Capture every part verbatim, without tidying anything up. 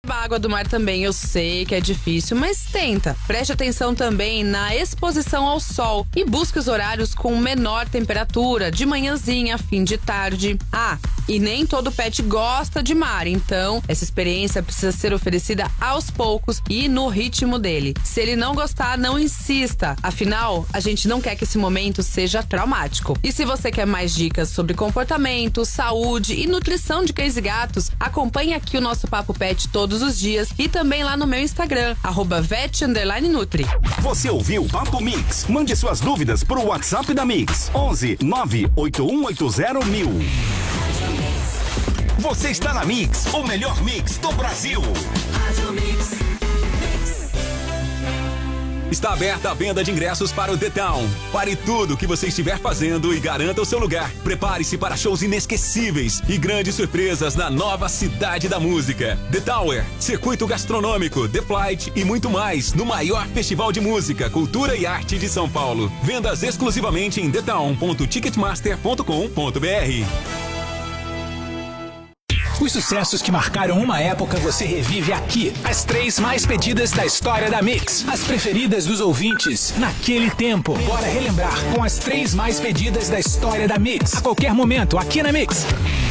A água do mar também, eu sei que é difícil, mas tenta. Preste atenção também na exposição ao sol e busque os horários com menor temperatura, de manhãzinha, fim de tarde. Ah, e nem todo pet gosta de mar, então essa experiência precisa ser oferecida aos poucos e no ritmo dele. Se ele não gostar, não insista. Afinal, a gente não quer que esse momento seja traumático. E se você quer mais dicas sobre comportamento, saúde e nutrição de cães e gatos, acompanhe aqui o nosso Papo Pet todos os dias e também lá no meu Instagram, arroba vet underline nutri. Você ouviu Papo Mix? Mande suas dúvidas pro WhatsApp da Mix, onze nove oito um oito zero mil. Você está na Mix, o melhor mix do Brasil. Está aberta a venda de ingressos para o The Town. Pare tudo o que você estiver fazendo e garanta o seu lugar. Prepare-se para shows inesquecíveis e grandes surpresas na nova cidade da música. The Tower, circuito gastronômico, The Flight e muito mais no maior festival de música, cultura e arte de São Paulo. Vendas exclusivamente em the town ponto ticketmaster ponto com ponto b r. Os sucessos que marcaram uma época você revive aqui. As três mais pedidas da história da Mix. As preferidas dos ouvintes naquele tempo. Bora relembrar com as três mais pedidas da história da Mix. A qualquer momento, aqui na Mix.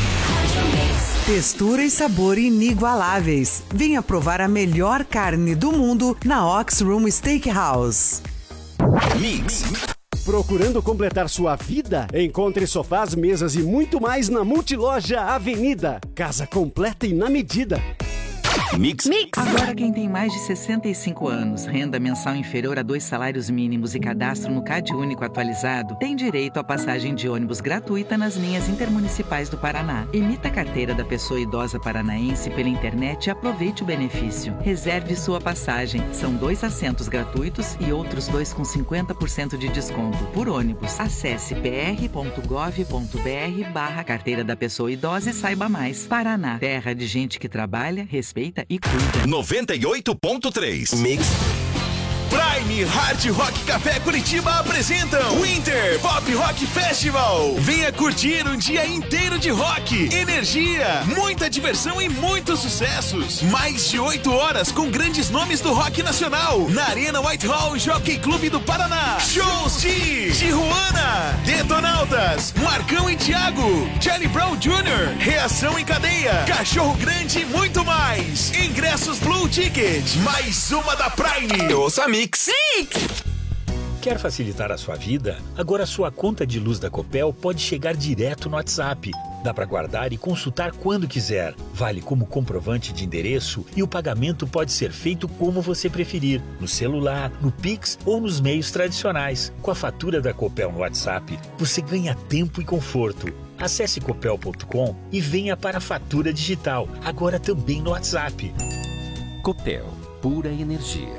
Textura e sabor inigualáveis. Venha provar a melhor carne do mundo na Ox Room Steakhouse. Mix. Procurando completar sua vida? Encontre sofás, mesas e muito mais na Multiloja Avenida. Casa completa e na medida. Mix. Mix. Agora quem tem mais de sessenta e cinco anos, renda mensal inferior a dois salários mínimos e cadastro no Cade Único atualizado, tem direito à passagem de ônibus gratuita nas linhas intermunicipais do Paraná. Emita a carteira da pessoa idosa paranaense pela internet e aproveite o benefício. Reserve sua passagem. São dois assentos gratuitos e outros dois com cinquenta por cento de desconto por ônibus. Acesse pr ponto gov ponto br barra carteira da pessoa idosa e saiba mais. Paraná, terra de gente que trabalha, respeita e cuida. noventa e oito ponto três. Mix. Prime Hard Rock Café Curitiba apresentam Winter Pop Rock Festival. Venha curtir um dia inteiro de rock, energia, muita diversão e muitos sucessos. Mais de oito horas com grandes nomes do rock nacional na Arena Whitehall Jockey Clube do Paraná. Shows de Tijuana, Detonautas, Marcão e Thiago, Charlie Brown Júnior, Reação em Cadeia, Cachorro Grande e muito mais. Ingressos Blue Ticket, mais uma da Prime. Ouça a Mix. Mix! Quer facilitar a sua vida? Agora sua conta de luz da Copel pode chegar direto no WhatsApp. Dá para guardar e consultar quando quiser. Vale como comprovante de endereço e o pagamento pode ser feito como você preferir, no celular, no Pix ou nos meios tradicionais. Com a fatura da Copel no WhatsApp, você ganha tempo e conforto. Acesse copel ponto com e venha para a fatura digital, agora também no WhatsApp. Copel, pura energia.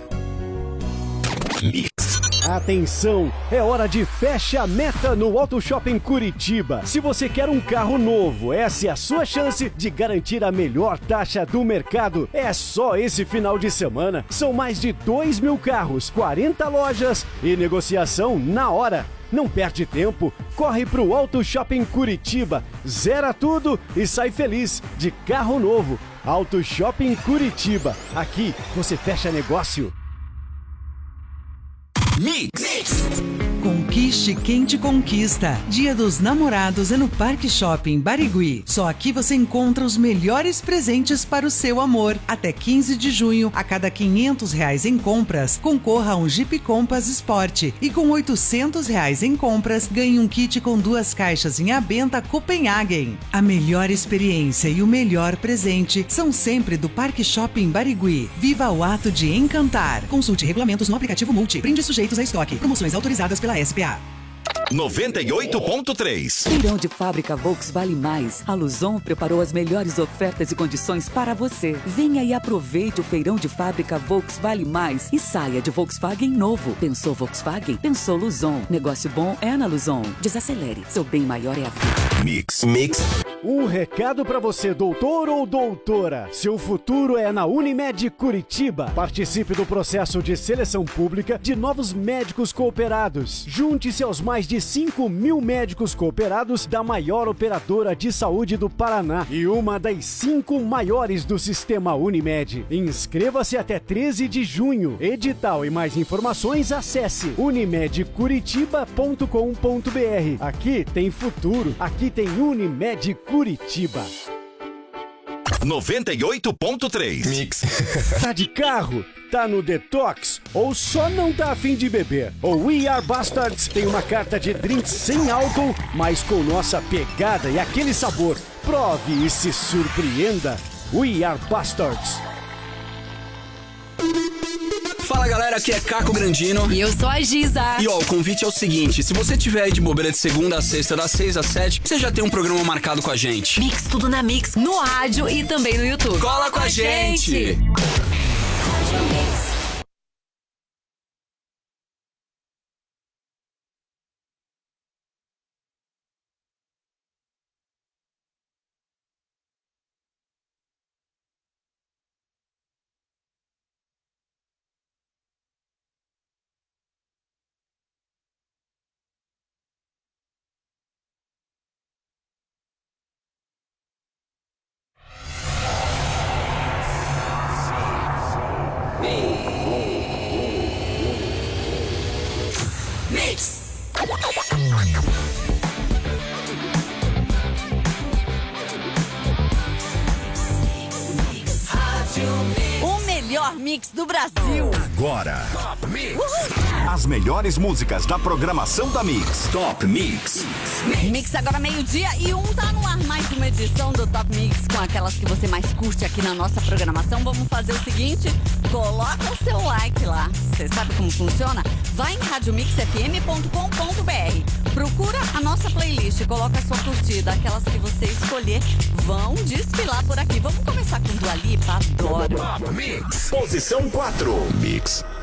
Mix. Atenção, é hora de fecha a meta no Auto Shopping Curitiba. Se você quer um carro novo, essa é a sua chance de garantir a melhor taxa do mercado. É só esse final de semana. São mais de dois mil carros, quarenta lojas e negociação na hora. Não perde tempo, corre pro Auto Shopping Curitiba, zera tudo e sai feliz de carro novo. Auto Shopping Curitiba, aqui você fecha negócio. Mix. Conquiste quem te conquista. Dia dos Namorados é no Parque Shopping Barigui. Só aqui você encontra os melhores presentes para o seu amor. Até quinze de junho, a cada quinhentos reais em compras, concorra a um Jeep Compass Sport. E com oitocentos reais em compras, ganhe um kit com duas caixas em Abenta Copenhagen. A melhor experiência e o melhor presente são sempre do Parque Shopping Barigui. Viva o ato de encantar. Consulte regulamentos no aplicativo Multi. Brindes sujeitos a estoque. Promoções autorizadas pela S P A. noventa e oito ponto três. Feirão de Fábrica Volks Vale Mais. A Luzon preparou as melhores ofertas e condições para você. Venha e aproveite o Feirão de Fábrica Volks Vale Mais e saia de Volkswagen novo. Pensou Volkswagen? Pensou Luzon. Negócio bom é na Luzon. Desacelere. Seu bem maior é a vida. Mix. Mix. Um recado para você, doutor ou doutora. Seu futuro é na Unimed Curitiba. Participe do processo de seleção pública de novos médicos cooperados. Junte-se aos mais de cinco mil médicos cooperados da maior operadora de saúde do Paraná e uma das cinco maiores do sistema Unimed. Inscreva-se até treze de junho. Edital e mais informações, acesse unimed curitiba ponto com ponto br. Aqui tem futuro. Aqui tem Unimed Curitiba. noventa e oito ponto três. Mix. Tá de carro? Tá no detox? Ou só não tá a fim de beber? O We Are Bastards tem uma carta de drinks sem álcool, mas com nossa pegada e aquele sabor. Prove e se surpreenda. We Are Bastards. Fala galera, aqui é Caco Grandino. E eu sou a Giza. E ó, o convite é o seguinte: se você tiver aí de bobeira de segunda a sexta, das seis às sete, você já tem um programa marcado com a gente. Mix, tudo na Mix, no rádio e também no YouTube. Cola com, com a gente! gente. Mix do Brasil. Agora, Top Mix. As melhores músicas da programação da Mix. Top Mix. Mix, Mix agora meio-dia e um tá no ar. Mais uma edição do Top Mix com aquelas que você mais curte aqui na nossa programação. Vamos fazer o seguinte: coloca o seu like lá. Você sabe como funciona? Vai em rádio mix f m ponto com ponto b r. Procura a nossa playlist, coloca a sua curtida. Aquelas que você escolher vão desfilar por aqui. Vamos começar com Dua Lipa, adoro. Top Mix. Posição quatro. Mix.